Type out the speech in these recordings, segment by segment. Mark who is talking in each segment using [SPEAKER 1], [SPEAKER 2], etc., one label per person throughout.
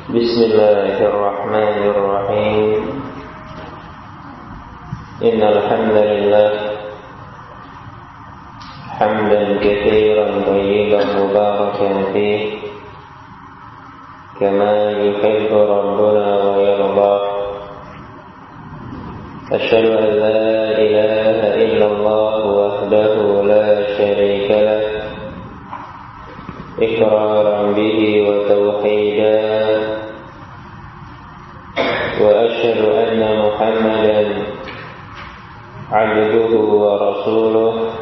[SPEAKER 1] Bismillahirrahmanirrahim. Innal hamdalillah hamdan katsiran thayyiban mubarakan fihi kama yuhibbu rabbuna wa yarda. Asyhadu an la ilaha illallah wahdahu la syarika lah iqraran bihi wa tauhidan. Wa asyhadu anna Muhammadan abduhu wa rasuluh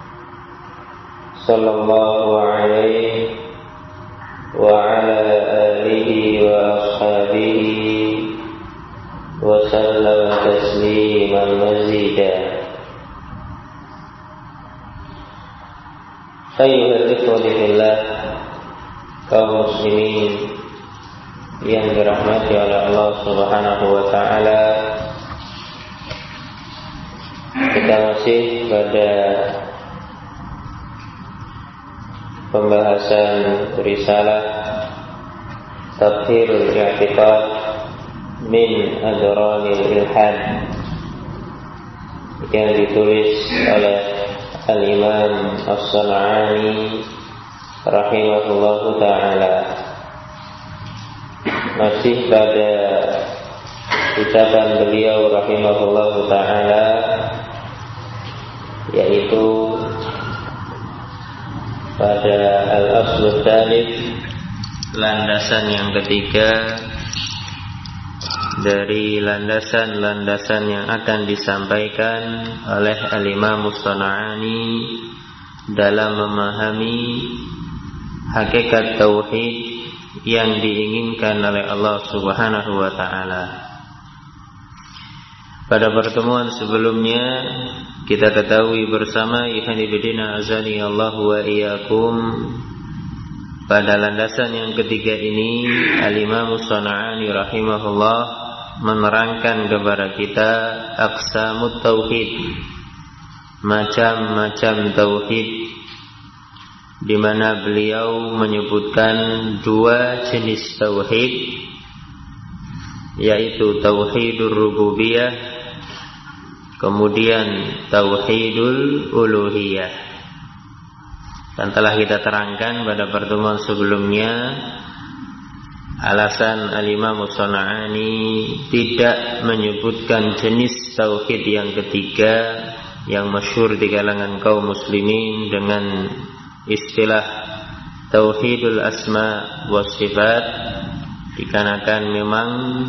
[SPEAKER 1] sallallahu alaihi wa ala alihi wa ashabihi wa sallama tasliman mazida. Ayyuhal ikhwati fillah, kaum muslimin yang dirahmati oleh Allah Subhanahu wa taala, kita masih pada pembahasan risalah Tathhirul I'tiqad min Adranil Ilhad yang ditulis oleh Al-Imam As-San'ani rahimahullahu ta'ala. Masih pada ucapan beliau rahimahullahu ta'ala, yaitu pada al-aslu tsalits, landasan yang ketiga dari landasan-landasan yang akan disampaikan oleh Al-Imam As-San'ani dalam memahami hakikat tauhid yang diinginkan oleh Allah Subhanahu wa taala. Pada pertemuan sebelumnya kita ketahui bersama, ikhwani fillah azani Allah wa iyyakum, pada landasan yang ketiga ini Al-Imam As-San'ani rahimahullah menerangkan kepada kita aqsamut tauhid, macam-macam tauhid, di mana beliau menyebutkan dua jenis tauhid, yaitu tauhidur rububiyah, kemudian tauhidul uluhiyah. Dan telah kita terangkan pada pertemuan sebelumnya alasan Al-Imam As-San'ani tidak menyebutkan jenis tauhid yang ketiga yang masyhur di kalangan kaum muslimin dengan istilah tauhidul asma wa sifat, dikarenakan memang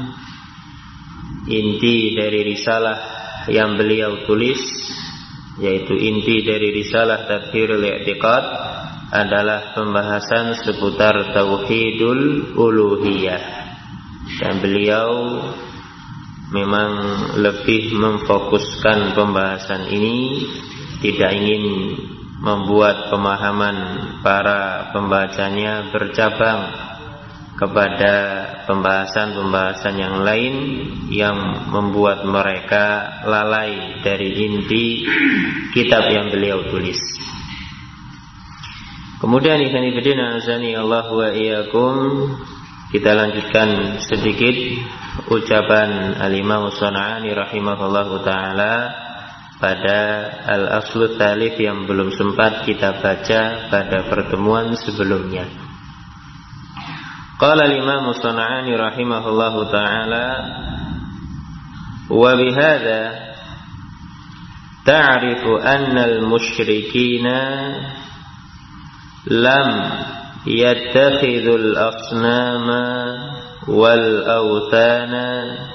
[SPEAKER 1] inti dari risalah yang beliau tulis, yaitu inti dari risalah Tathhirul I'tiqad, adalah pembahasan seputar tauhidul uluhiyah, dan beliau memang lebih memfokuskan pembahasan ini, tidak ingin membuat pemahaman para pembacanya bercabang kepada pembahasan-pembahasan yang lain yang membuat mereka lalai dari inti kitab yang beliau tulis. Kemudian ikhwan fillah azani Allah wa iyyakum, kita lanjutkan sedikit ucapan Al-Imam As-San'ani rahimahullahu taala pada al-aslu tsalits yang belum sempat kita baca pada pertemuan sebelumnya. Qala al-Imam As-San'ani rahimahullahu ta'ala, wa bihadza ta'rifu anna al-musyrikina lam yattakhidhul asnama wal awthana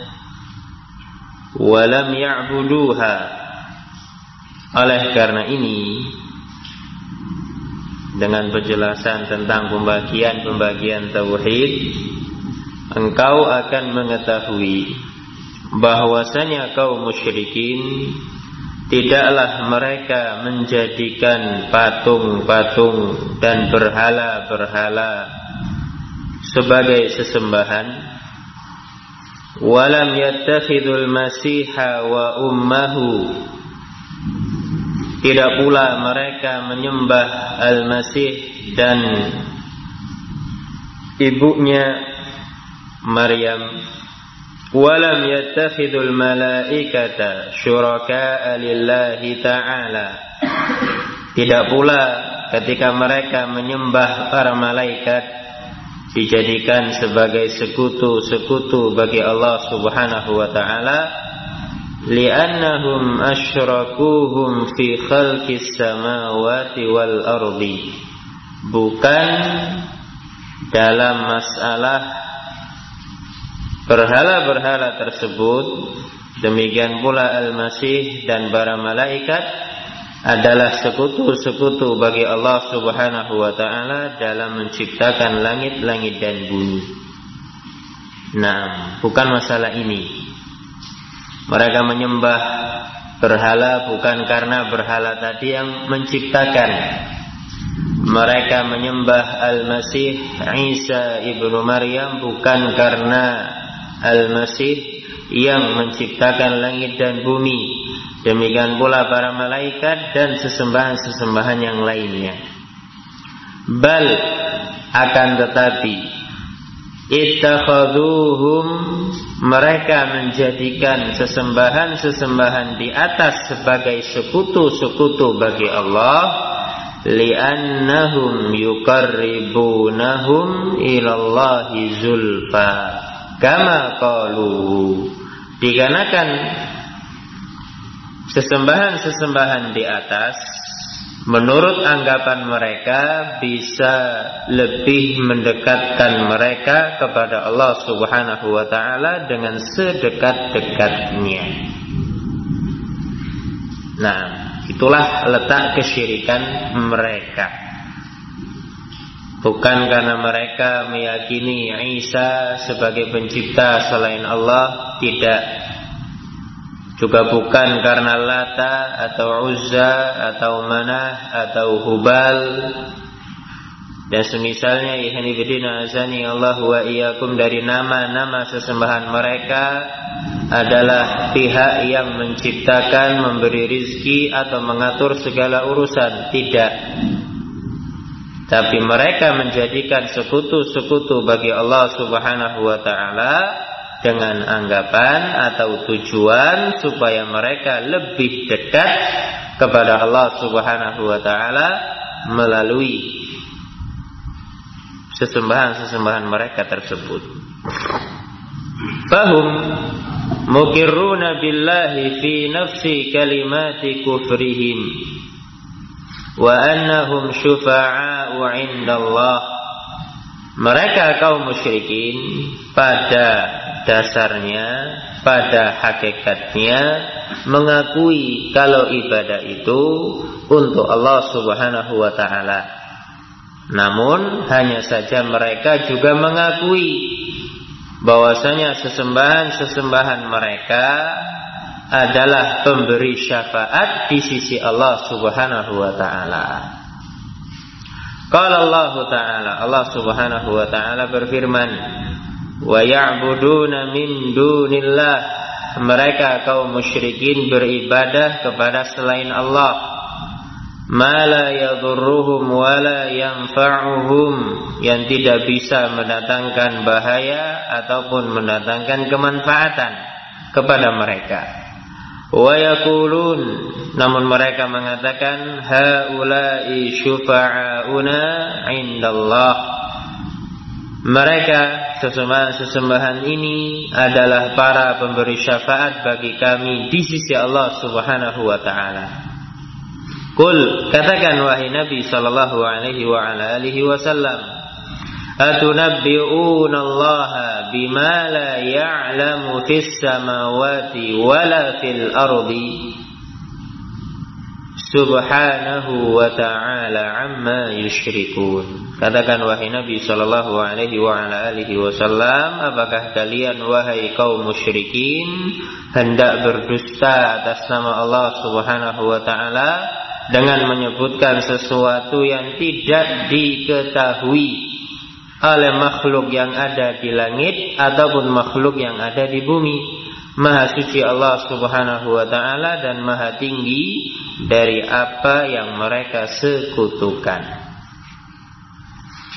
[SPEAKER 1] wa lam ya'buduha. Oleh karena ini, dengan penjelasan tentang pembagian tauhid, engkau akan mengetahui bahwasanya kaum musyrikin tidaklah mereka menjadikan patung-patung dan berhala-berhala sebagai sesembahan. Walam yattakhidul masiha wa ummahu, tidak pula mereka menyembah Al-Masih dan ibunya Maryam, walam yattakhidul malaikata syuraka'a lillahi ta'ala. Tidak pula ketika mereka menyembah para malaikat dijadikan sebagai sekutu-sekutu bagi Allah Subhanahu wa ta'ala, li'annahum asyrakuhum fi khalqis samawati wal ardi. Bukan dalam masalah berhala-berhala tersebut, demikian pula Al-Masih dan para malaikat adalah sekutu-sekutu bagi Allah Subhanahu wa ta'ala dalam menciptakan langit-langit dan bumi. Nah, bukan masalah ini. Mereka menyembah berhala bukan karena berhala tadi yang menciptakan. Mereka menyembah Al-Masih Isa ibnu Maryam bukan karena Al-Masih yang menciptakan langit dan bumi. Demikian pula para malaikat dan sesembahan-sesembahan yang lainnya. Bal, akan tetapi, ittakhaduhum, mereka menjadikan sesembahan-sesembahan di atas sebagai sekutu-sekutu bagi Allah, li'annahum yuqarribunahum ilallahi zulfa kama qalu. Dikarenakan sesembahan-sesembahan di atas menurut anggapan mereka bisa lebih mendekatkan mereka kepada Allah Subhanahu wa ta'ala dengan sedekat-dekatnya. Nah, itulah letak kesyirikan mereka. Bukan karena mereka meyakini Isa sebagai pencipta selain Allah, tidak. Juga bukan karena Lata atau Uzza atau Manah atau Hubal dan semisalnya, ihni bidina azani Allah wa iyyakum, dari nama-nama sesembahan mereka adalah pihak yang menciptakan, memberi rizki atau mengatur segala urusan. Tidak. Tapi mereka menjadikan sekutu-sekutu bagi Allah Subhanahu wa ta'ala dengan anggapan atau tujuan supaya mereka lebih dekat kepada Allah Subhanahu wa ta'ala melalui sesembahan-sesembahan mereka tersebut. Fahum mukirruna billahi fi nafsi kalimati kufrihim wa annahum syufa'a'u 'indallah. Mereka kaum musyrikin pada dasarnya, pada hakikatnya mengakui kalau ibadah itu untuk Allah Subhanahu wa ta'ala. Namun hanya saja mereka juga mengakui bahwasanya sesembahan-sesembahan mereka adalah pemberi syafaat di sisi Allah Subhanahu wa ta'ala. Qala Allah ta'ala, Allah Subhanahu wa ta'ala berfirman, wa ya'buduna min dunillah, mereka kaum musyrikin beribadah kepada selain Allah, ma la yadurruhum wa la yanfa'uhum, yang tidak bisa mendatangkan bahaya ataupun mendatangkan kemanfaatan kepada mereka. Wa yaqulun, namun mereka mengatakan, haula'i syufa'auna 'indallah, mereka sesembahan ini adalah para pemberi syafaat bagi kami di sisi Allah Subhanahu wa ta'ala. Qul, katakan wahai Nabi sallallahu alaihi wa ala alihi wasallam, atunabbi'una Allah bima la ya'lamu fis samawati wala fil ardi subhanahu wa ta'ala amma yusyrikun. Katakan wahai Nabi sallallahu alaihi wa ala alihi wasallam, apakah kalian wahai kaum musyrikin hendak berdusta atas nama Allah Subhanahu wa ta'ala dengan menyebutkan sesuatu yang tidak diketahui oleh makhluk yang ada di langit ataupun makhluk yang ada di bumi? Maha suci Allah Subhanahu wa ta'ala dan maha tinggi dari apa yang mereka sekutukan.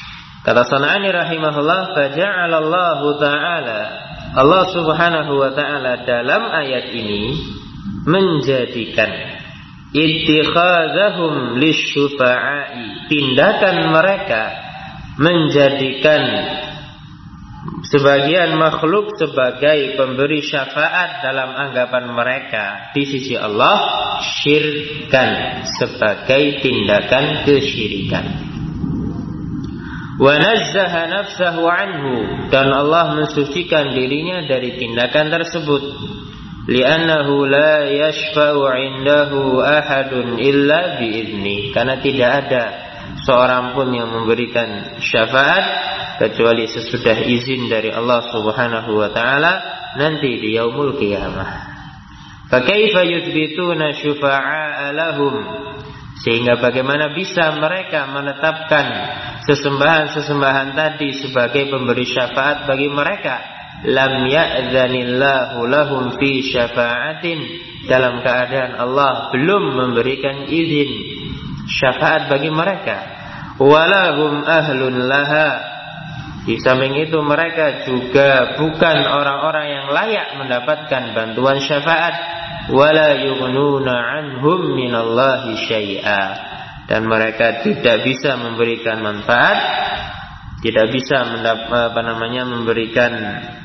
[SPEAKER 1] Kata San'ani rahimahullah, faja'alallahu ta'ala, Allah subhanahu wa ta'ala dalam ayat ini menjadikan ittikhazahum lisyufa'i, tindakan mereka menjadikan sebagian makhluk sebagai pemberi syafaat dalam anggapan mereka di sisi Allah, syirkan, sebagai tindakan kesyirikan. Wa nazzaha nafsahu anhu, dan Allah mensucikan dirinya dari tindakan tersebut. Li'annahu la yashfa'u 'indahu ahadun illa bi'izni, karena tidak ada seorang pun yang memberikan syafaat kecuali sesudah izin dari Allah Subhanahu wa taala nanti di yaumul qiyamah. Fa kaifa yuthbituna syufa'a lahum, sehingga bagaimana bisa mereka menetapkan sesembahan-sesembahan tadi sebagai pemberi syafaat bagi mereka? Lam ya'dzanillahu lahum fi syafa'atin, dalam keadaan Allah belum memberikan izin syafaat bagi mereka. Walahum ahlun laha, di samping itu mereka juga bukan orang-orang yang layak mendapatkan bantuan syafaat. Wala yughnuna anhum minallahi syai'a, dan mereka tidak bisa memberikan manfaat, tidak bisa memberikan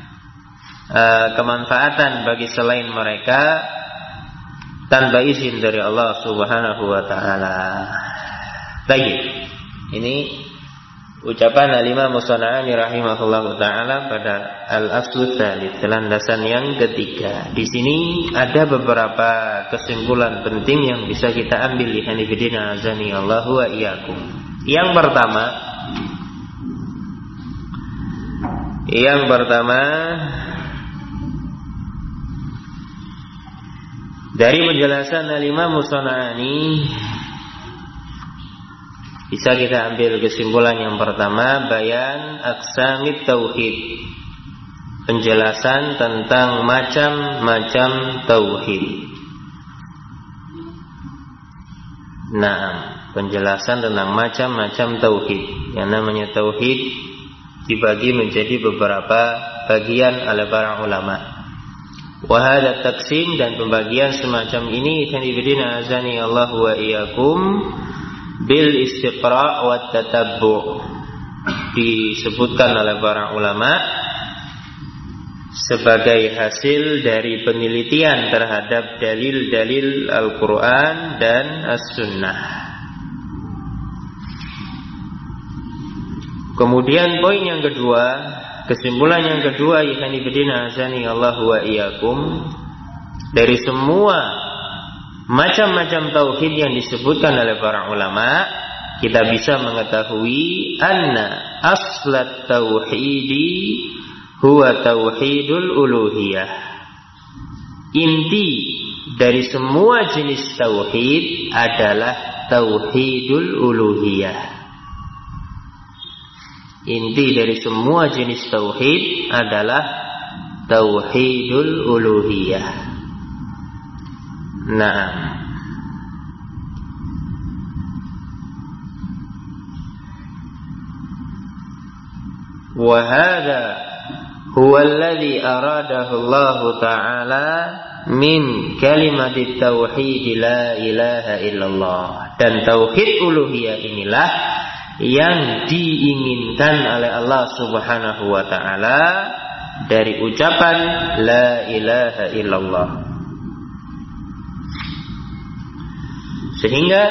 [SPEAKER 1] kemanfaatan bagi selain mereka tanpa izin dari Allah Subhanahu wa taala. Baik, ini ucapan Al-Imam As-San'ani rahimahullahu taala pada al-aslu tsalits, landasan yang ketiga. Di sini ada beberapa kesimpulan penting yang bisa kita ambil di hanifidina azani Allahu wa iyyakum. Yang pertama dari penjelasan Al-Imam As-San'ani bisa kita ambil kesimpulan yang pertama, bayan aqsamit tauhid, penjelasan tentang macam-macam tauhid. Nah, penjelasan tentang macam-macam tauhid. Yang namanya tauhid dibagi menjadi beberapa bagian oleh para ulama. Wa hadza taqsim, dan pembagian semacam ini sanibidina azani Allah wa iyyakum bil istiqra' wa tatabbu', disebutkan oleh para ulama sebagai hasil dari penelitian terhadap dalil-dalil Al-Quran dan As-Sunnah. Kemudian poin yang kedua, kesimpulan yang kedua, yakni bidina azani Allah wa iyyakum, dari semua macam-macam tauhid yang disebutkan oleh para ulama, kita bisa mengetahui anna aslat tauhidi huwa tauhidul uluhiyah. Inti dari semua jenis tauhid adalah tauhidul uluhiyah. Inti dari semua jenis tauhid adalah tauhidul uluhiyah. Nah, wa hadza huwa alladhi aradahu Allah Ta'ala min kalimat tauhid la ilaha illallah. Dan tauhid uluhiyah inilah yang diinginkan oleh Allah Subhanahu wa Ta'ala dari ucapan la ilaha illallah. Sehingga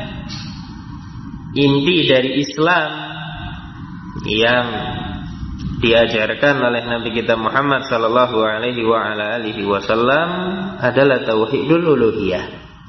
[SPEAKER 1] inti dari Islam yang diajarkan oleh Nabi kita Muhammad sallallahu alaihi wa ala alihi wasallam adalah tauhidul uluhiyah.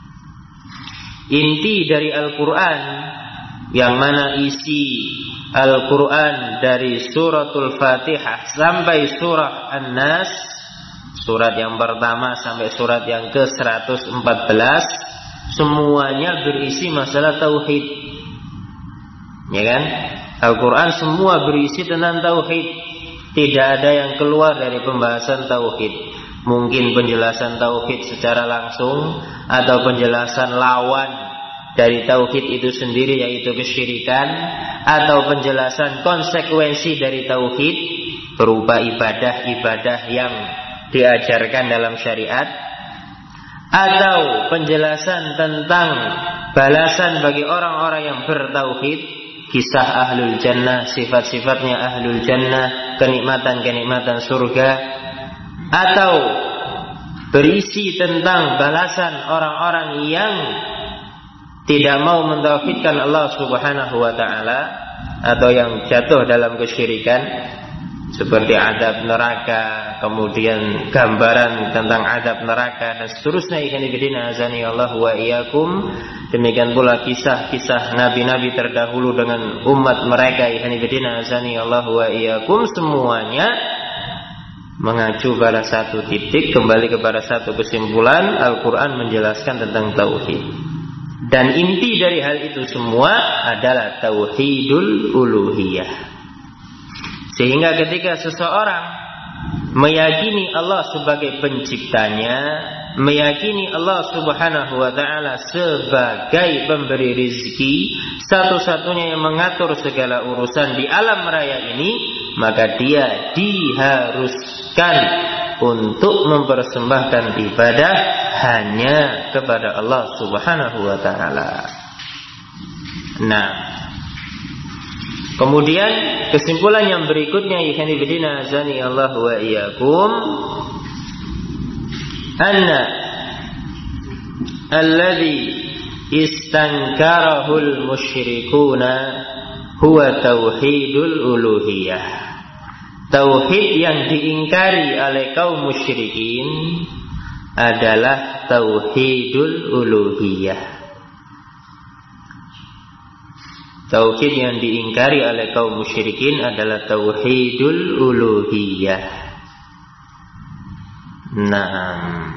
[SPEAKER 1] Inti dari Al-Qur'an, yang mana isi Al-Quran dari suratul Fatihah sampai surah An-Nas, surat yang pertama sampai surat yang ke-114, semuanya berisi masalah tauhid. Ya kan? Al-Quran semua berisi tentang tauhid. Tidak ada yang keluar dari pembahasan tauhid. Mungkin penjelasan tauhid secara langsung, atau penjelasan lawan dari tauhid itu sendiri, yaitu kesyirikan, atau penjelasan konsekuensi dari tauhid berupa ibadah-ibadah yang diajarkan dalam syariat, atau penjelasan tentang balasan bagi orang-orang yang bertauhid, kisah ahlul jannah, sifat-sifatnya ahlul jannah, kenikmatan-kenikmatan surga, atau berisi tentang balasan orang-orang yang tidak mau mentauhidkan Allah Subhanahu wa taala atau yang jatuh dalam kesyirikan, seperti adab neraka, kemudian gambaran tentang adab neraka dan seterusnya. Ikhwan fillah azani Allah wa iyyakum. Demikian pula kisah-kisah nabi-nabi terdahulu dengan umat mereka. Ikhwan fillah azani Allah wa iyyakum. Semuanya mengacu pada satu titik, kembali kepada satu kesimpulan. Al-Quran menjelaskan tentang tauhid, dan inti dari hal itu semua adalah tauhidul uluhiyah. Sehingga ketika seseorang meyakini Allah sebagai penciptanya, meyakini Allah Subhanahu wa ta'ala sebagai pemberi rizki, satu-satunya yang mengatur segala urusan di alam raya ini, maka dia diharuskan untuk mempersembahkan ibadah hanya kepada Allah Subhanahu wa ta'ala. Nah, kemudian kesimpulan yang berikutnya, ikhwan fillah azani Allah wa iyyakum, anna alladhi istankarahul musyrikuna huwa tauhidul uluhiyah. Tauhid yang diingkari oleh kaum musyrikin adalah tauhidul uluhiyah. Tauhid yang diingkari oleh kaum musyrikin adalah tauhidul uluhiyah. Naam.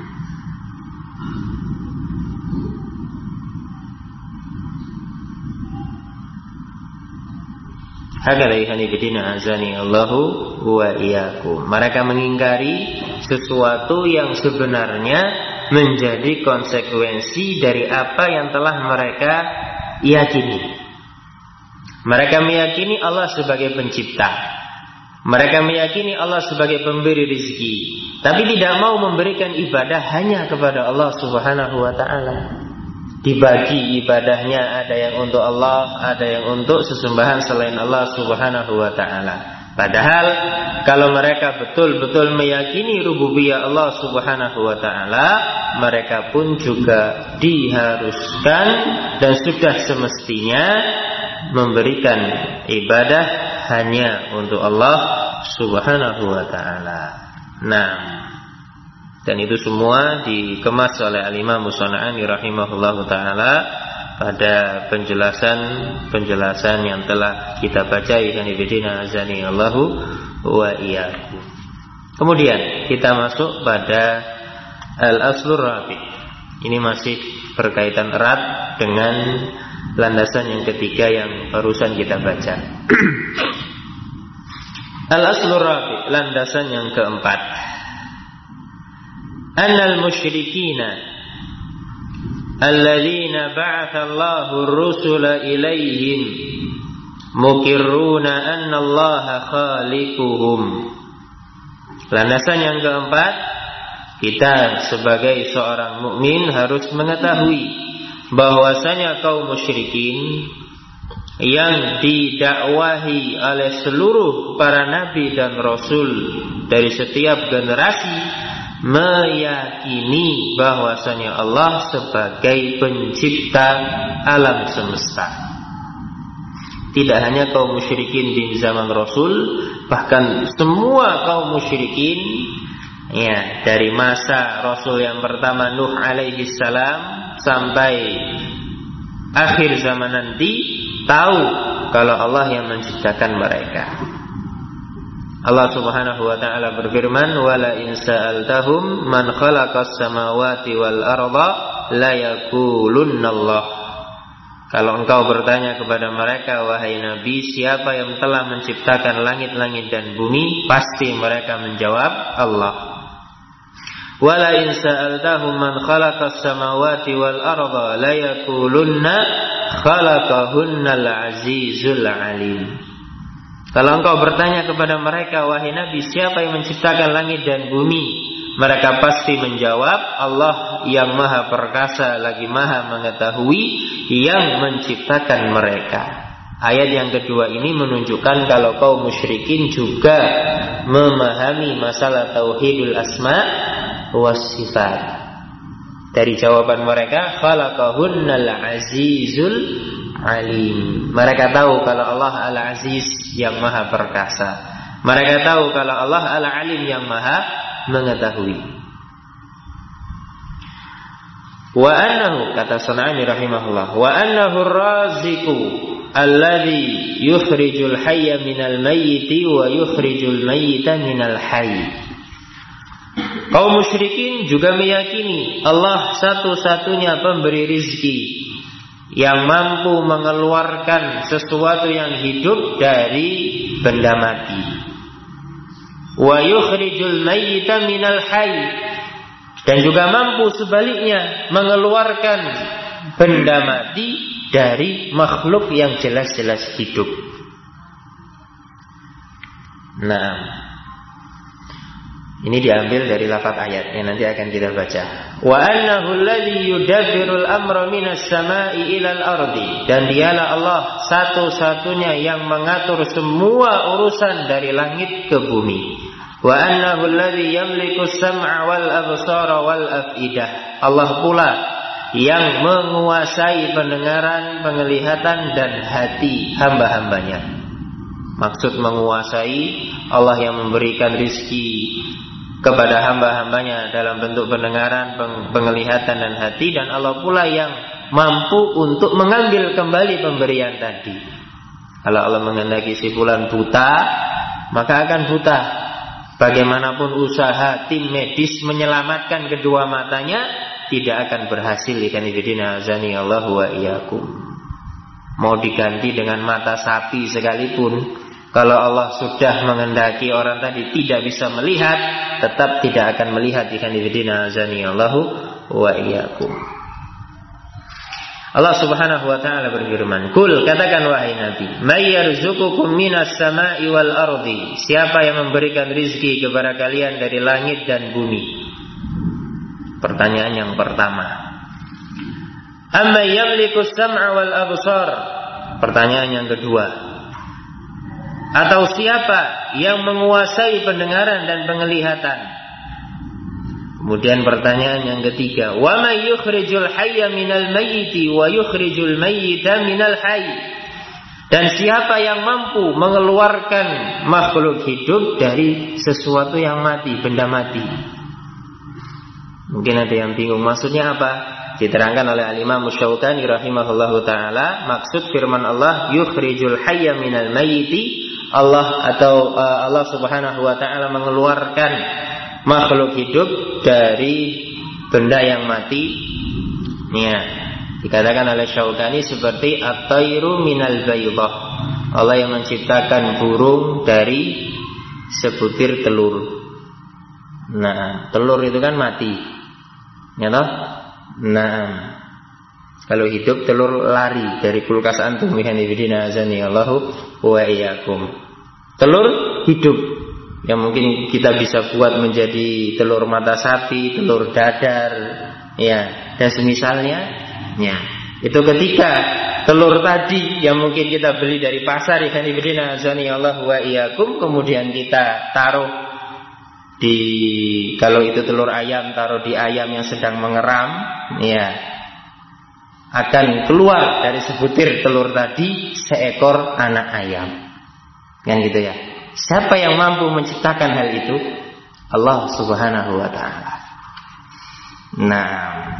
[SPEAKER 1] Hakala ihani bidina azani Allahu wa iyyakum. Mereka mengingkari sesuatu yang sebenarnya menjadi konsekuensi dari apa yang telah mereka yakini. Mereka meyakini Allah sebagai pencipta. Mereka meyakini Allah sebagai pemberi rezeki, tapi tidak mau memberikan ibadah hanya kepada Allah Subhanahu wa ta'ala. Dibagi ibadahnya, ada yang untuk Allah, ada yang untuk sesembahan selain Allah Subhanahu wa ta'ala. Padahal kalau mereka betul-betul meyakini rububiyah Allah Subhanahu wa ta'ala, mereka pun juga diharuskan dan sudah semestinya memberikan ibadah hanya untuk Allah Subhanahu wa ta'ala. Nah, dan itu semua dikemas oleh Al-Imam As-San'ani rahimahullahu ta'ala pada penjelasan yang telah kita baca. Ikhwan fillah azani Allahu wa iyyakum. Kemudian kita masuk pada al-aslur rabi'. Ini masih berkaitan erat dengan landasan yang ketiga yang barusan kita baca. Al-aslur rabi', landasan yang keempat. Annal musyrikina alladzina ba'atha Allahu ar-rusula ilaihim mukirruna anna Allaha khaliquhum. Landasan yang keempat, kita sebagai seorang mukmin harus mengetahui bahwasanya kaum musyrikin yang didakwahi oleh seluruh para nabi dan rasul dari setiap generasi meyakini bahwasanya Allah sebagai pencipta alam semesta. Tidak hanya kaum musyrikin di zaman Rasul, bahkan semua kaum musyrikin, ya, dari masa Rasul yang pertama Nuh alaihi salam sampai akhir zaman nanti, tahu kalau Allah yang menciptakan mereka. Allah Subhanahu wa ta'ala berfirman, "Wala in sa'altahum man khalaqas samawati wal arda la yaqulunna Allah." Kalau engkau bertanya kepada mereka, wahai Nabi, siapa yang telah menciptakan langit-langit dan bumi, pasti mereka menjawab Allah. Wala in sa'altahum man khalaqas samawati wal arda la yaqulunna khalaqahunnal azizul alim. Kalau engkau bertanya kepada mereka, wahai Nabi, siapa yang menciptakan langit dan bumi? Mereka pasti menjawab, Allah yang maha perkasa lagi maha mengetahui yang menciptakan mereka. Ayat yang kedua ini menunjukkan kalau kaum musyrikin juga memahami masalah tauhidul asma was sifat. Dari jawaban mereka, khalaqahunnal azizul alim. Mereka tahu kalau Allah al-aziz yang maha perkasa. Mereka tahu kalau Allah al-alim yang maha mengetahui. Wa annahu, kata San'ani rahimahullah, wa annahu ar-raziqu alladhi yukhrijul hayya minal mayyiti wa yukhrijul mayyita minal hayy. Kaum musyrikin juga meyakini Allah satu-satunya pemberi rizki yang mampu mengeluarkan sesuatu yang hidup dari benda mati. Wa yukhrijul mayyita minal hayy, dan juga mampu sebaliknya mengeluarkan benda mati dari makhluk yang jelas-jelas hidup. Nah, ini diambil dari lafaz ayat yang nanti akan kita baca. Wa annahu alladhi yudabbirul amra minas sama'i ilal ardi, dan dialah Allah satu-satunya yang mengatur semua urusan dari langit ke bumi. Wa annahu alladhi yamliku as-sam'a wal absara wal afidah. Allah pula yang menguasai pendengaran, penglihatan dan hati hamba-hambanya. Maksud menguasai, Allah yang memberikan rizki kepada hamba-hambanya dalam bentuk pendengaran, penglihatan dan hati, dan Allah pula yang mampu untuk mengambil kembali pemberian tadi. Kalau Allah menghendaki si fulan buta, maka akan buta. Bagaimanapun usaha tim medis menyelamatkan kedua matanya, tidak akan berhasil. Ikan ibadina azani Allah wa iyyakum. Mau diganti dengan mata sapi sekalipun, kalau Allah sudah menghendaki orang tadi tidak bisa melihat, tetap tidak akan melihat. Ikan ibadina azani Allah wa iyyakum. Allah subhanahu wa ta'ala berfirman, Kul, katakan wahai Nabi, may yarzuqukum minas sama'i wal ardi, siapa yang memberikan rizki kepada kalian dari langit dan bumi? Pertanyaan yang pertama. Amma yamliku as-sam'a wal absar. Pertanyaan yang kedua. Atau siapa yang menguasai pendengaran dan penglihatan? Kemudian pertanyaan yang ketiga, wa may yukhrijul hayya minal mayyiti wa yukhrijul mayyita minal hayy. Dan siapa yang mampu mengeluarkan makhluk hidup dari sesuatu yang mati, benda mati? Mungkin ada yang bingung maksudnya apa? Diterangkan oleh Al-Imam Syaukani rahimahullahu taala, maksud firman Allah yukhrijul hayya minal mayyiti, Allah atau Allah Subhanahu wa taala mengeluarkan makhluk hidup dari benda yang mati. Ya, dikatakan oleh Syaukani seperti at-tayru minal baydah. Allah yang menciptakan burung dari sebutir telur. Nah, telur itu kan mati. Ya toh? Nah, kalau hidup telur lari dari kulkas antum. Allahu wa iyyakum. Telur hidup yang mungkin kita bisa buat menjadi telur mata sapi, telur dadar, ya, dan semisalnya, ya. Itu ketika telur tadi yang mungkin kita beli dari pasar, ikan ibadina azani Allah wa iyyakum, kemudian kita taruh di, kalau itu telur ayam, taruh di ayam yang sedang mengeram, ya, akan keluar dari sebutir telur tadi seekor anak ayam, kan gitu ya. Siapa yang mampu menciptakan hal itu? Allah Subhanahu wa ta'ala. Nah,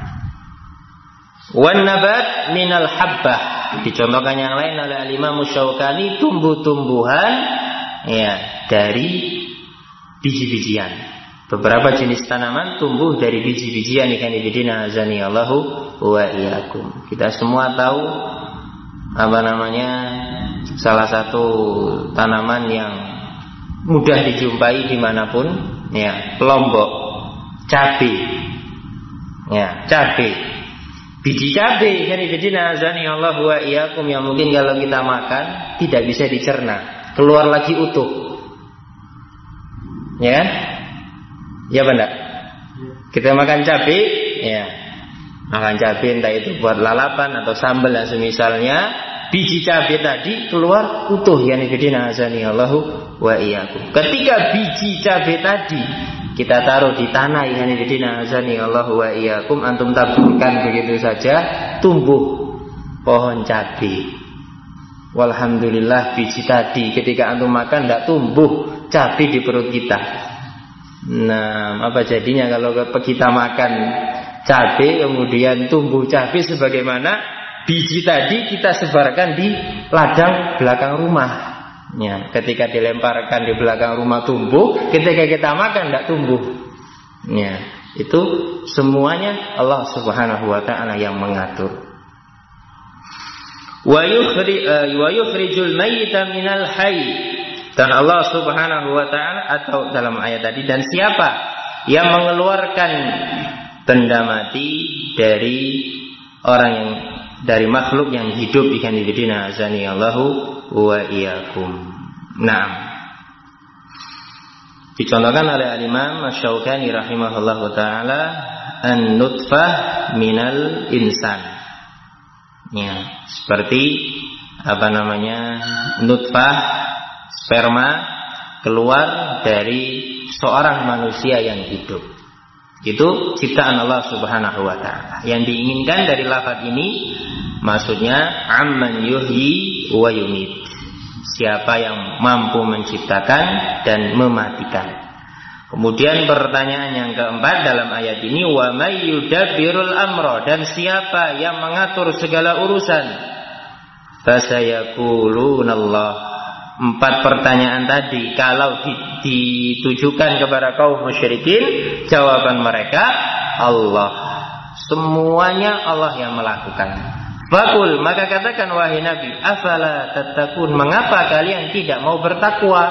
[SPEAKER 1] wan nabat minal habbah, dicontohkan yang lain oleh Al-Imam Syaukani, tumbuh-tumbuhan ya dari biji-bijian. Beberapa jenis tanaman tumbuh dari biji-bijian. Ikan ibadina azani Allahu wa iyyakum. Kita semua tahu apa namanya, salah satu tanaman yang mudah dijumpai dimanapun, ya, lombok. cabai. Ya, cabai. Biji cabai Allah wa iyyakum yang mungkin kalau kita makan tidak bisa dicerna, keluar lagi utuh. Ya kan? Ya benar. Kita makan cabai, ya. Makan cabai entah itu buat lalapan atau sambal dan semisalnya, biji cabai tadi keluar utuh Allah wa iyyakum. Ketika biji cabai tadi kita taruh di tanah Allah wa iyyakum, antum taburkan begitu saja, tumbuh pohon cabai. Walhamdulillah biji tadi ketika antum makan tidak tumbuh cabai di perut kita. Nah, apa jadinya kalau kita makan cabai kemudian tumbuh cabai sebagaimana biji tadi kita sebarkan di ladang belakang rumah. Ya, ketika dilemparkan di belakang rumah tumbuh, ketika kita makan tidak tumbuh. Ya, itu semuanya Allah Subhanahu wa taala yang mengatur. Wa yukhrijul mayyita minal hayy. Dan Allah Subhanahu wa taala, atau dalam ayat tadi, dan siapa yang mengeluarkan benda mati dari orang yang dari makhluk yang hidup, ikan ibadina azani Allahu wa iyyakum. Naam. Dicontohkan oleh Al-Imam Asy-Syaukani rahimahullahu taala, an-nutfah minal insan. Ya, seperti nutfah, sperma keluar dari seorang manusia yang hidup. Itu ciptaan Allah Subhanahu wa taala. Yang diinginkan dari lafaz ini maksudnya amman yuhyi wa yumit. Siapa yang mampu menciptakan dan mematikan. Kemudian pertanyaan yang keempat dalam ayat ini, wa may yudabbirul amra, dan siapa yang mengatur segala urusan. Fasayaqulunallah. 4 pertanyaan tadi kalau ditujukan kepada kaum musyrikin, jawaban mereka Allah. Semuanya Allah yang melakukan. Faqul, maka katakan wahai Nabi, afala tattaqun, mengapa kalian tidak mau bertakwa?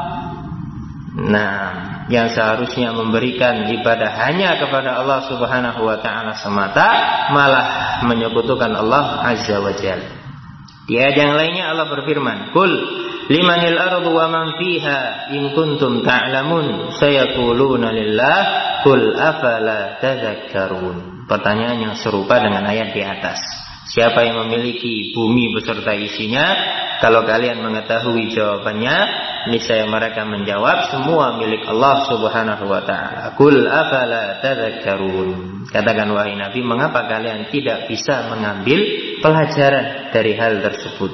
[SPEAKER 1] Nah, yang seharusnya memberikan ibadah hanya kepada Allah Subhanahu wa taala semata, malah menyekutukan Allah Azza wa Jalla. Di ayat yang lainnya Allah berfirman, "Qul limanil ardu wa man fiha in kuntum ta'lamun sayaquluna lillah qul afala tadhakkarun." Pertanyaan yang serupa dengan ayat di atas. Siapa yang memiliki bumi beserta isinya? Kalau kalian mengetahui jawabannya, niscaya mereka menjawab, semua milik Allah Subhanahu wa taala. Qul afala tadhakkarun. Katakan wahai Nabi, mengapa kalian tidak bisa mengambil pelajaran dari hal tersebut?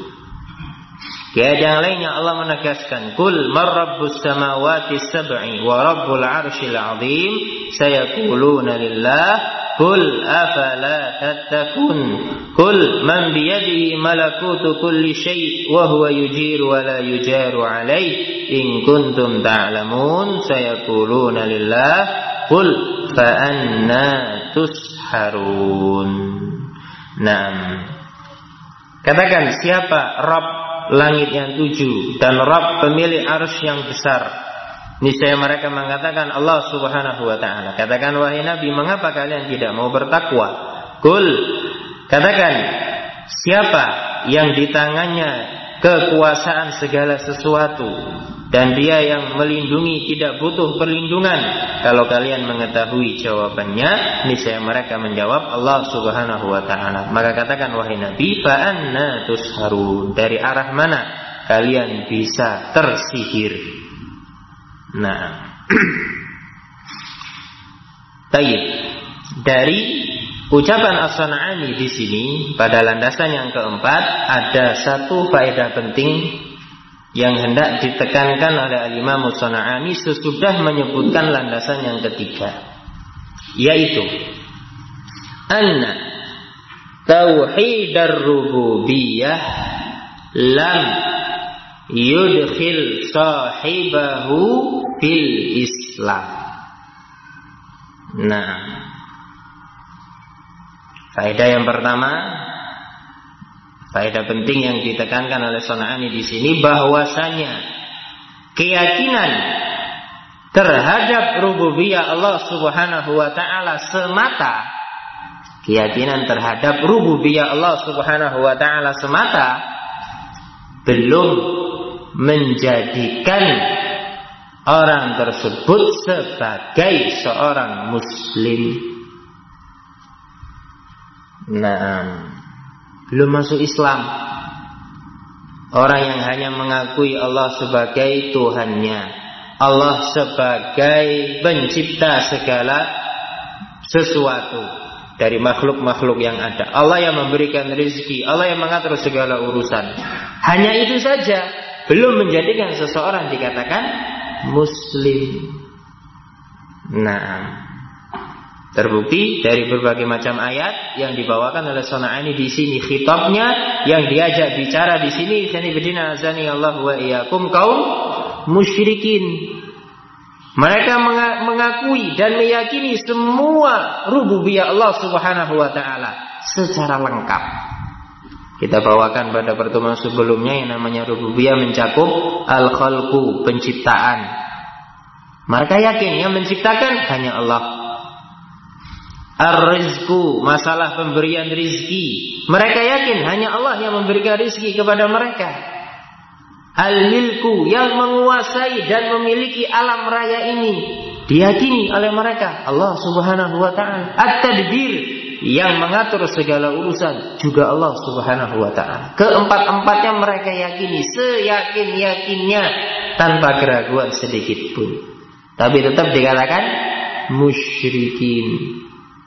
[SPEAKER 1] Di ayat yang lainnya Allah menegaskan, "Qul man rabbus samawati sab'i wa rabbul 'arsyil 'azim sayaquluna lillah qul afala tattaqun qul man biyadihi malakutu kulli syai' wa huwa yujiru wa la yujaru 'alaihi in kuntum ta'lamun sayaquluna lillah qul fa anna tusharun." Naam. Katakan, siapa Rabb langit yang 7 dan Rabb pemilik arsy yang besar? Niscaya mereka mengatakan Allah Subhanahu wa taala. Katakan wahai Nabi, mengapa kalian tidak mau bertakwa? Qul, katakan, siapa yang di tangannya kekuasaan segala sesuatu dan dia yang melindungi tidak butuh perlindungan? Kalau kalian mengetahui jawabannya, niscaya mereka menjawab Allah Subhanahu wa taala. Maka katakan wahai Nabi, fa anna tusharun, dari arah mana kalian bisa tersihir? Nah, tayyib. Dari ucapan As-San'ani di sini pada landasan yang keempat ada satu faedah penting yang hendak ditekankan oleh Al-Imam As-San'ani sesudah menyebutkan landasan yang ketiga, yaitu anna tauhidar rububiyah lam yudkhil sahibahu fil Islam. Nah, faedah yang pertama, faedah penting yang ditekankan oleh San'ani di sini, bahwasanya keyakinan terhadap rububiyah Allah Subhanahu wa taala semata, keyakinan terhadap rububiyah Allah Subhanahu wa taala semata belum menjadikan orang tersebut sebagai seorang muslim. Belum masuk Islam. Orang yang hanya mengakui Allah sebagai Tuhannya, Allah sebagai pencipta segala sesuatu dari makhluk-makhluk yang ada, Allah yang memberikan rezeki, Allah yang mengatur segala urusan. Hanya itu saja belum menjadikan seseorang dikatakan muslim. Terbukti dari berbagai macam ayat yang dibawakan oleh Sona'ani di sini. Khitabnya yang diajak bicara di sini, Sanibidina azani Allah wa iyyakum, kaum musyrikin. Mereka mengakui dan meyakini semua rububiyah Allah Subhanahu wa taala secara lengkap. Kita bawakan pada pertemuan sebelumnya yang namanya rububiyah mencakup al-khalqu, penciptaan. Mereka yakin yang menciptakan hanya Allah. Ar-rizqu, masalah pemberian rizki, mereka yakin hanya Allah yang memberikan rizki kepada mereka. Al-milku, yang menguasai dan memiliki alam raya ini, diyakini oleh mereka Allah Subhanahu wa ta'ala. At-tadbir, yang mengatur segala urusan, juga Allah Subhanahu wa ta'ala. Keempat-empatnya mereka yakini, seyakin-yakinnya, tanpa keraguan sedikit pun. Tapi tetap dikatakan musyrikin.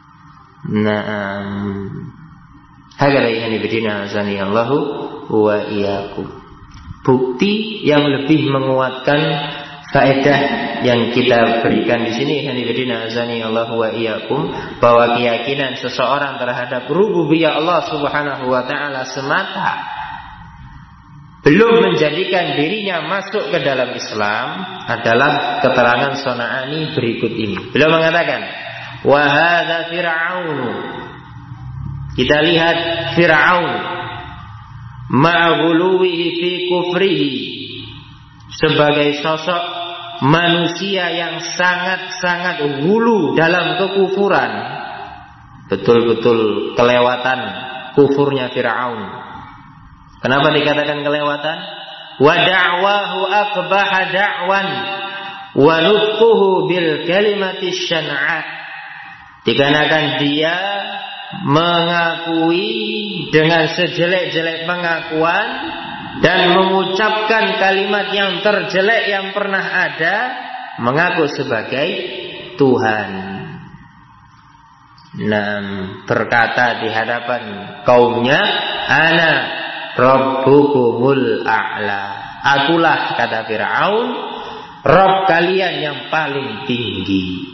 [SPEAKER 1] Hakala yani bidina azani Allahu wa iyyakum. Bukti yang lebih menguatkan faedah yang kita berikan di sini, yani bidina azani Allahu wa iyyakum, bahwa keyakinan seseorang terhadap rububiyah Allah Subhanahu wa taala semata belum menjadikan dirinya masuk ke dalam Islam adalah keterangan Sona'ani berikut ini. Beliau mengatakan, wa hadza Fir'aun. Kita lihat Fir'aun ma'ghuluwihi fi kufrihi, sebagai sosok manusia yang sangat-sangat hulu dalam kekufuran. Betul-betul kelewatan kufurnya Fir'aun. Kenapa dikatakan kelewatan? Wa da'wahu akbaha da'wan wa nutquhu bil kalimati syan'a. Dikarenakan dia mengakui dengan sejelek-jelek pengakuan dan mengucapkan kalimat yang terjelek yang pernah ada, mengaku sebagai Tuhan. Berkata di hadapan kaumnya, ana rabbukumul a'la. Akulah, kata Fir'aun, Rabb kalian yang paling tinggi.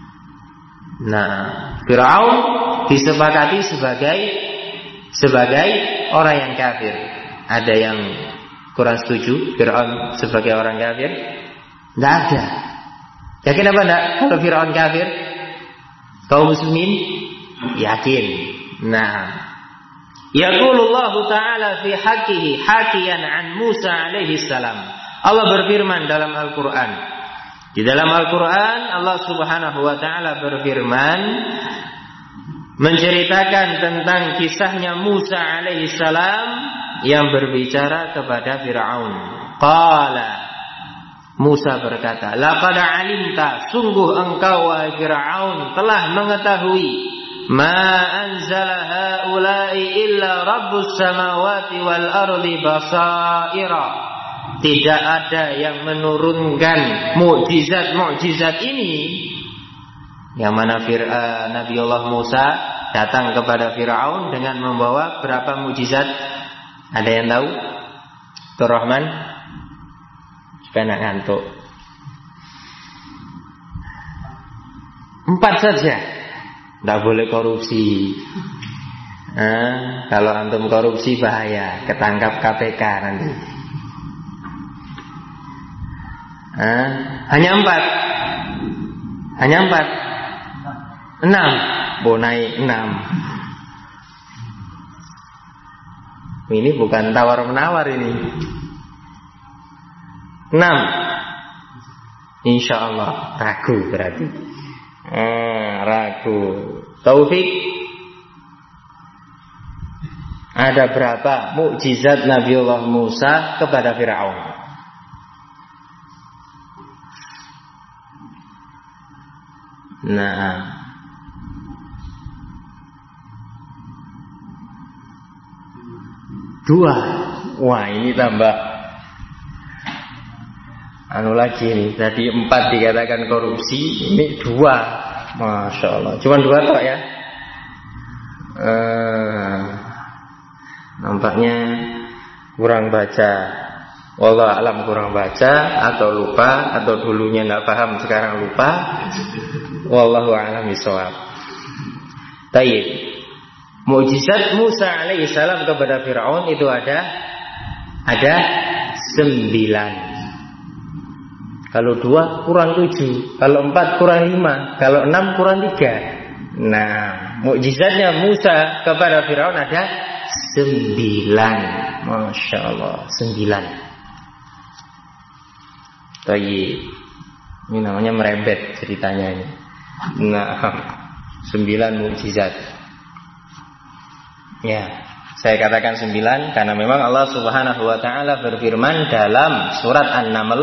[SPEAKER 1] Fir'aun disepakati sebagai orang yang kafir. Ada yang kurang setuju Fir'aun sebagai orang kafir? Tidak ada. Yakin apa enggak kalau Fir'aun kafir? Kaum muslimin yakin. Yaqulullahu ta'ala fi haqqihi hakiyan an Musa alaihi salam. Allah berfirman dalam Al-Quran. Di dalam Al-Quran Allah Subhanahu wa ta'ala berfirman menceritakan tentang kisahnya Musa alaihi salam yang berbicara kepada Fir'aun. Qala, Musa berkata, laqad alimta, sungguh engkau wahai Fir'aun telah mengetahui, ma anzala haula'i illa rabbus samawati wal ardi basaira. Tidak ada yang menurunkan mukjizat-mukjizat ini, yang mana Nabiullah Musa datang kepada Fir'aun dengan membawa berapa mukjizat? Ada yang tahu? Tur Rahman? Supaya nak ngantuk. 4 saja. Tidak boleh korupsi. Kalau antum korupsi bahaya, ketangkap KPK nanti. Hanya 4. Hanya 4. 6. Bonai 6. Ini bukan tawar menawar ini. 6. Insyaallah. Ragu berarti. Ragu. Taufik. Ada berapa mukjizat Nabiullah Musa kepada Firaun? Nah, dua. Wah, ini tambah lagi nih. Tadi 4 dikatakan korupsi, ini 2. Masya Allah. Cuma 2 tok ya. Nampaknya kurang baca. Wallah alam, kurang baca atau lupa, atau dulunya tidak paham sekarang lupa. Wallahu a'lam bishawab. Tayyib. Mukjizat Musa alaihissalam kepada Firaun itu ada 9. Kalau 2 kurang 7, kalau 4 kurang 5, kalau 6 kurang 3. Nah, mukjizatnya Musa kepada Firaun ada 9. Masya Allah, 9. Tayyib. Ini namanya merembet ceritanya ini. Nah, 9 mukjizat. Ya, saya katakan 9 karena memang Allah Subhanahu wa taala berfirman dalam surat An-Naml.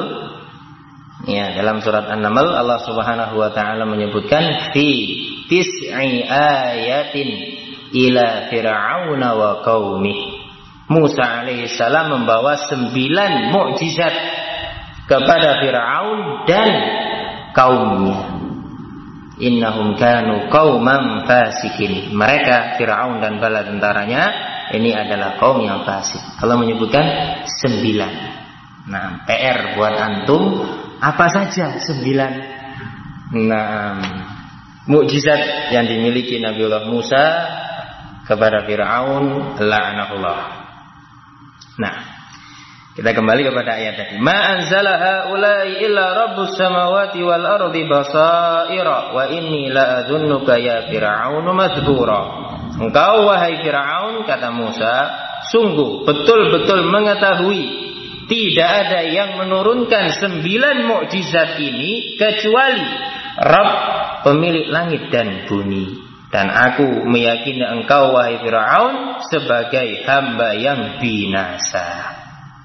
[SPEAKER 1] Ya, dalam surat An-Naml Allah Subhanahu wa taala menyebutkan fi tis'i ayatin ila fir'auna wa qaumih. Musa alaihissalam membawa 9 mukjizat kepada Firaun dan kaumnya. Innahum kanu qauman fasikin. Mereka Firaun dan bala tentaranya ini adalah kaum yang fasik. Allah menyebutkan 9. Nah, PR buat antum, apa saja 9? Nah, mukjizat yang dimiliki Nabiullah Musa kepada Firaun la'anahullah. Nah, kita kembali kepada ayat tadi. Ma anzala haula'i illa rabbus samawati wal ardi basaira wa inni la adhunnuka ya fir'aun madhbura. Engkau wahai Firaun, kata Musa, sungguh betul-betul mengetahui tidak ada yang menurunkan 9 mukjizat ini kecuali Rabb pemilik langit dan bumi, dan aku meyakini engkau wahai Firaun sebagai hamba yang binasa.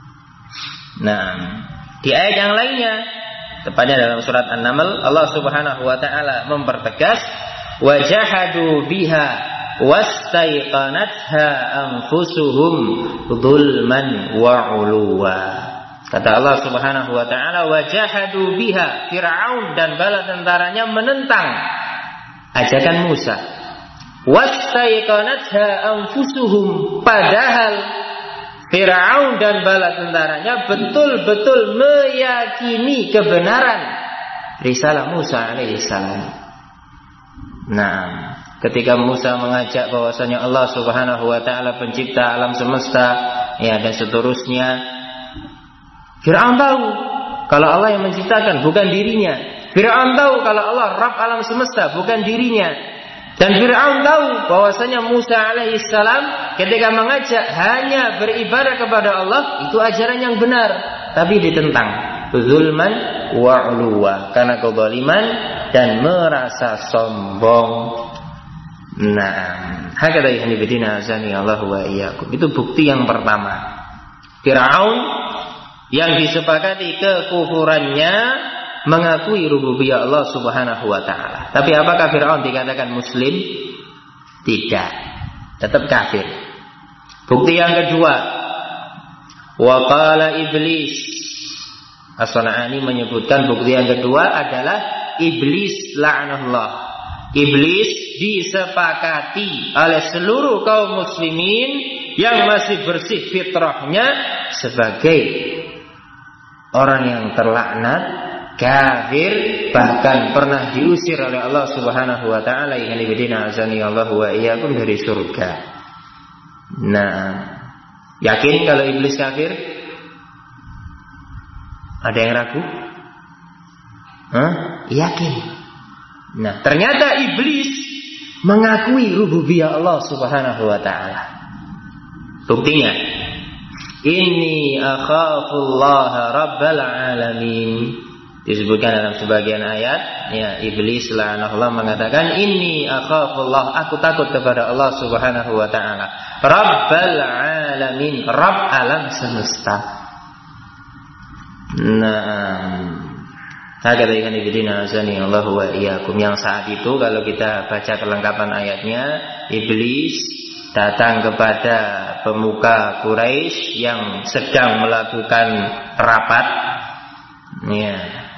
[SPEAKER 1] Nah, di ayat yang lainnya, tepatnya dalam surat An-Naml, Allah Subhanahu wa taala mempertegas wajahadu biha wastaiqanatha anfusuhum dzulman wa 'uluwa. Kata Allah Subhanahu wa taala wajahadu biha, Firaun dan bala tentaranya menentang ajakan Musa. Wastaiqanatha anfusuhum, padahal Firaun dan bala tentaranya betul-betul meyakini kebenaran risalah Musa alaihissalam. Nah, ketika Musa mengajak bahwasanya Allah Subhanahu wa taala pencipta alam semesta, ya, dan seterusnya, Firaun tahu kalau Allah yang menciptakan, bukan dirinya. Firaun tahu kalau Allah Rabb alam semesta, bukan dirinya. Dan Firaun tahu bahwasanya Musa alaihissalam ketika mengajak hanya beribadah kepada Allah, itu ajaran yang benar, tapi ditentang zulman wa 'uluwa, karena kezaliman dan merasa sombong. Nah, hakada ihnibidina azani Allah wa iyyakum. Itu bukti yang pertama. Firaun yang disepakati kekufurannya mengakui rububiyah Allah Subhanahu wa taala. Tapi apakah Firaun dikatakan muslim? Tidak. Tetap kafir. Bukti yang kedua, wa qala iblis. As-San'ani menyebutkan bukti yang kedua adalah iblis la'anallah. Iblis disepakati oleh seluruh kaum muslimin yang masih bersih fitrahnya sebagai orang yang terlaknat, kafir, bahkan pernah diusir oleh Allah Subhanahu wa taala, ihdina azani Allah wa iyyakum, dari surga. Nah, yakin kalau iblis kafir? Ada yang ragu? Yakin. Nah, ternyata iblis mengakui rububiyah Allah Subhanahu wa taala. Buktinya, inni akhafullaha rabbal alamin. Disebutkan dalam sebagian ayat, ya, iblis la'anahullah mengatakan, inni akhafullah, aku takut kepada Allah Subhanahu wa taala, Rabbal alamin, Rabb alam semesta. Hakadha ikhwan fillah azani Allah wa iyyakum. Yang saat itu kalau kita baca kelengkapan ayatnya, iblis datang kepada pemuka Quraisy yang sedang melakukan rapat, ya,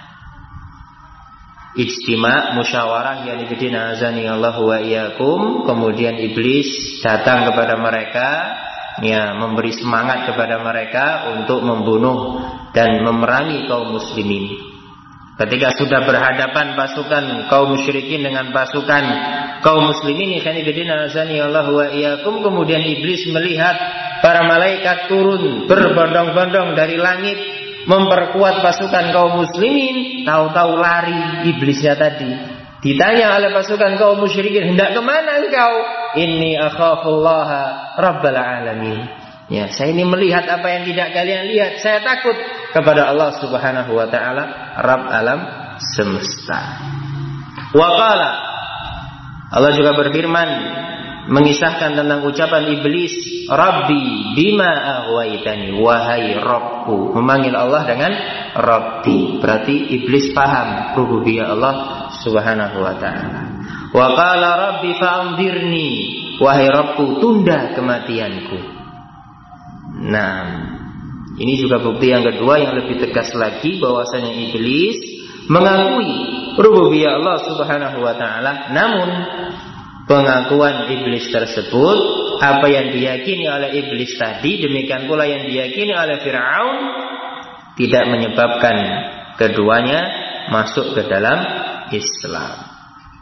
[SPEAKER 1] ijtima, musyawarah, yang dibidina azani Allah wa iyyakum. Kemudian iblis datang kepada mereka, ya, memberi semangat kepada mereka untuk membunuh dan memerangi kaum muslimin. Ketika sudah berhadapan pasukan kaum musyrikin dengan pasukan kaum muslimin, ikhwan fillah azani Allah wa iyyakum, kemudian iblis melihat para malaikat turun berbondong-bondong dari langit memperkuat pasukan kaum muslimin, tahu-tahu lari iblisnya tadi. Ditanya oleh pasukan kaum musyrikin, hendak kemana engkau? Inni akhafullaha rabbal alamin. Ya, saya ini melihat apa yang tidak kalian lihat. Saya takut kepada Allah Subhanahu wa taala, Rabb alam semesta. Wa qala, Allah juga berfirman mengisahkan tentang ucapan iblis, Rabbi bima aghwaytani, wahai Rabbku, memanggil Allah dengan Rabbi. Berarti iblis paham rububiyah Allah Subhanahu wa taala. Wa qala Rabbi fa'anzirni, wahai Rabbku, tunda kematianku. Nah, ini juga bukti yang kedua yang lebih tegas lagi bahwasanya iblis mengakui rububiyah Allah Subhanahu wa taala, namun pengakuan iblis tersebut, apa yang diyakini oleh iblis tadi, demikian pula yang diyakini oleh Fir'aun, tidak menyebabkan keduanya masuk ke dalam Islam.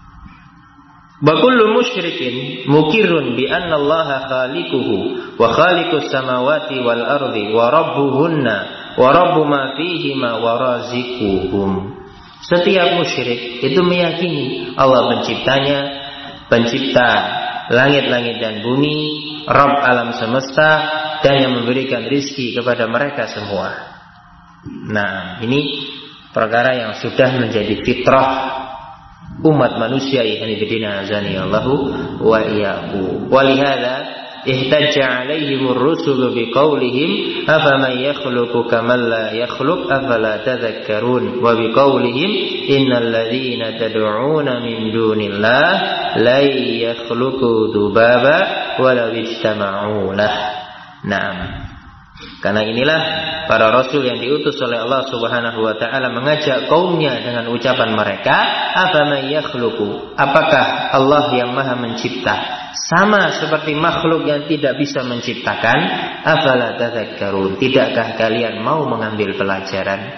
[SPEAKER 1] Wa kullu musyrikin mukirrun bi anna Allaha khaliquhu wa khaliqus samawati wal ardi wa rabbuhunna wa rabbu ma fihima wa raziquhum. Setiap musyrik itu meyakini Allah penciptanya, pencipta langit-langit dan bumi, Rabb alam semesta, dan yang memberikan rizki kepada mereka semua. Nah, ini perkara yang sudah menjadi fitrah umat manusia, ikhwan fillah azani Allahu wa iyyakum. Walihada ihtajja alaihimur rusulu biqaulihim afaman yakhluqu kaman la yakhluq afala tadhakkarun, wa biqaulihim innal ladzina tad'una min dunillah la yakhluqu dzubaba walau ijtama'u lah. Naam. Karena inilah para rasul yang diutus oleh Allah Subhanahu wa taala mengajak kaumnya dengan ucapan mereka, afaman yakhluqu, apakah Allah yang Maha mencipta sama seperti makhluk yang tidak bisa menciptakan? Afala tadhakkarun, tidakkah kalian mau mengambil pelajaran?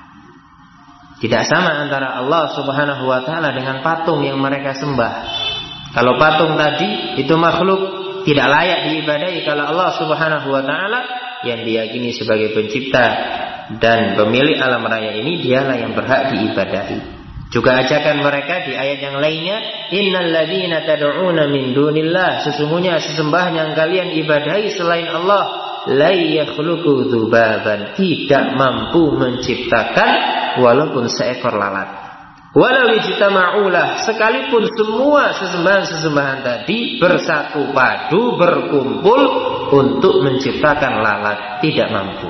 [SPEAKER 1] Tidak sama antara Allah Subhanahu wa taala dengan patung yang mereka sembah. Kalau patung tadi itu makhluk tidak layak diibadahi, kalau Allah Subhanahu wa taala yang diyakini sebagai pencipta dan pemilik alam raya ini, dialah yang berhak diibadahi. Juga ajakan mereka di ayat yang lainnya, innal ladzina tad'una min dunillah, sesungguhnya sesembahan yang kalian ibadahi selain Allah, la yakhluqu dzubaban, tidak mampu menciptakan walaupun seekor lalat. Walau ijtama'ulah, sekalipun semua sesembahan-sesembahan tadi bersatu padu, berkumpul untuk menciptakan lalat, tidak mampu.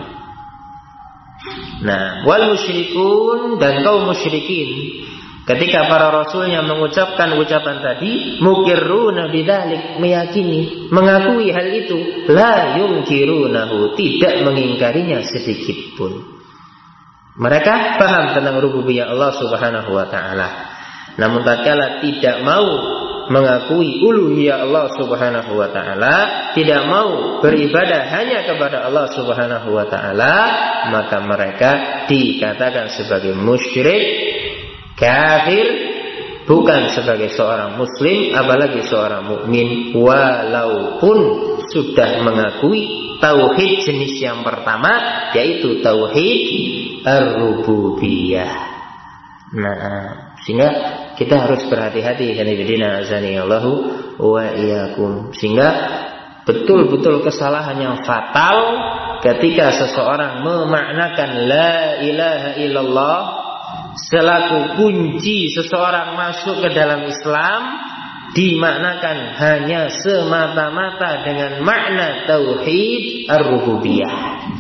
[SPEAKER 1] Nah, wal musyrikun, dan kaum musyrikin, ketika para rasulnya mengucapkan ucapan tadi, mukirruna bidzalik, meyakini, mengakui hal itu, la yunkirunahu, tidak mengingkarinya sedikit pun. Mereka paham tentang rububiyah Allah Subhanahu wa taala. Namun tatkala tidak mau mengakui uluhiyah Allah Subhanahu wa taala, tidak mau beribadah hanya kepada Allah Subhanahu wa taala, maka mereka dikatakan sebagai musyrik, kafir, bukan sebagai seorang muslim, apalagi seorang mukmin, walaupun sudah mengakui tauhid jenis yang pertama, yaitu tauhid ar-rububiyah. Nah, sehingga kita harus berhati-hati, kanibidina azani Allahu wa iyyakum, sehingga betul-betul kesalahan yang fatal ketika seseorang memaknakan la ilaha illallah selaku kunci seseorang masuk ke dalam Islam dimaknakan hanya semata-mata dengan makna tauhid ar-rububiyah.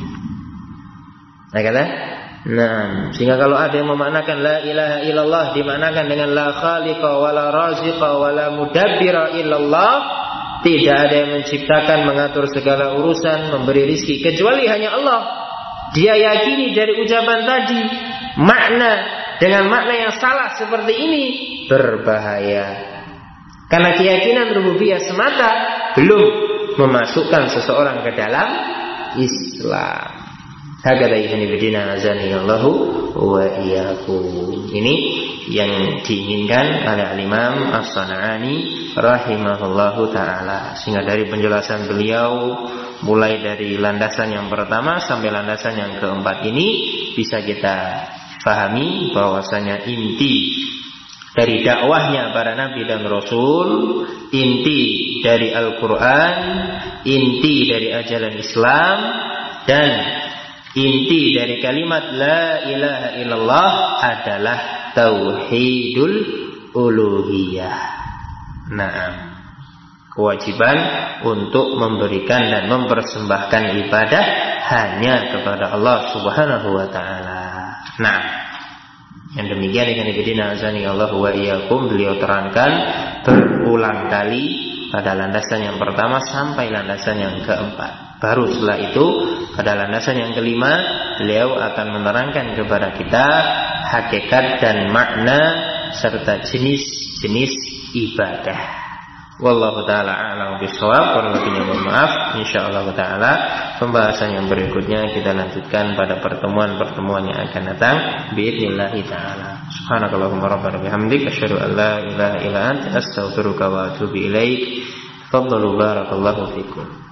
[SPEAKER 1] Nah, kata? Nah, sehingga kalau ada yang memaknakan la ilaha illallah dimaknakan dengan la khaliqa wala raziqa wala mudabbira illallah, tidak ada yang menciptakan, mengatur segala urusan, memberi rizki kecuali hanya Allah. Dia yakini dari ucapan tadi makna dengan makna yang salah seperti ini berbahaya. Karena keyakinan rububiyah semata belum memasukkan seseorang ke dalam Islam. Hakadha ibnina azani Allahu wa iyyakum. Ini yang diinginkan oleh Imam As-San'ani rahimahullahu taala. Sehingga dari penjelasan beliau mulai dari landasan yang pertama sampai landasan yang keempat ini bisa kita pahami bahwasanya inti dari dakwahnya para nabi dan rasul, inti dari Al-Quran, inti dari ajaran Islam, dan inti dari kalimat la ilaha illallah adalah tauhidul uluhiyah. Naam, kewajiban untuk memberikan dan mempersembahkan ibadah hanya kepada Allah Subhanahu wa taala. Nah, yang demikian dengan ibadina azani Allah wa iyyakum beliau terangkan berulang kali pada landasan yang pertama sampai landasan yang keempat. Baru setelah itu pada landasan yang kelima beliau akan menerangkan kepada kita hakikat dan makna serta jenis-jenis ibadah. Wallahu ta'ala a'lam bishawab. Kurang lebihnya mohon maaf. Insyaallah ta'ala pembahasan yang berikutnya kita lanjutkan pada pertemuan-pertemuan yang akan datang biidznillah ta'ala. Subhanakallahumma rabbana bihamdik asyhadu an la ilaha illa anta astaghfiruka wa atubu ilaik. Fadlu barakallahu fikum.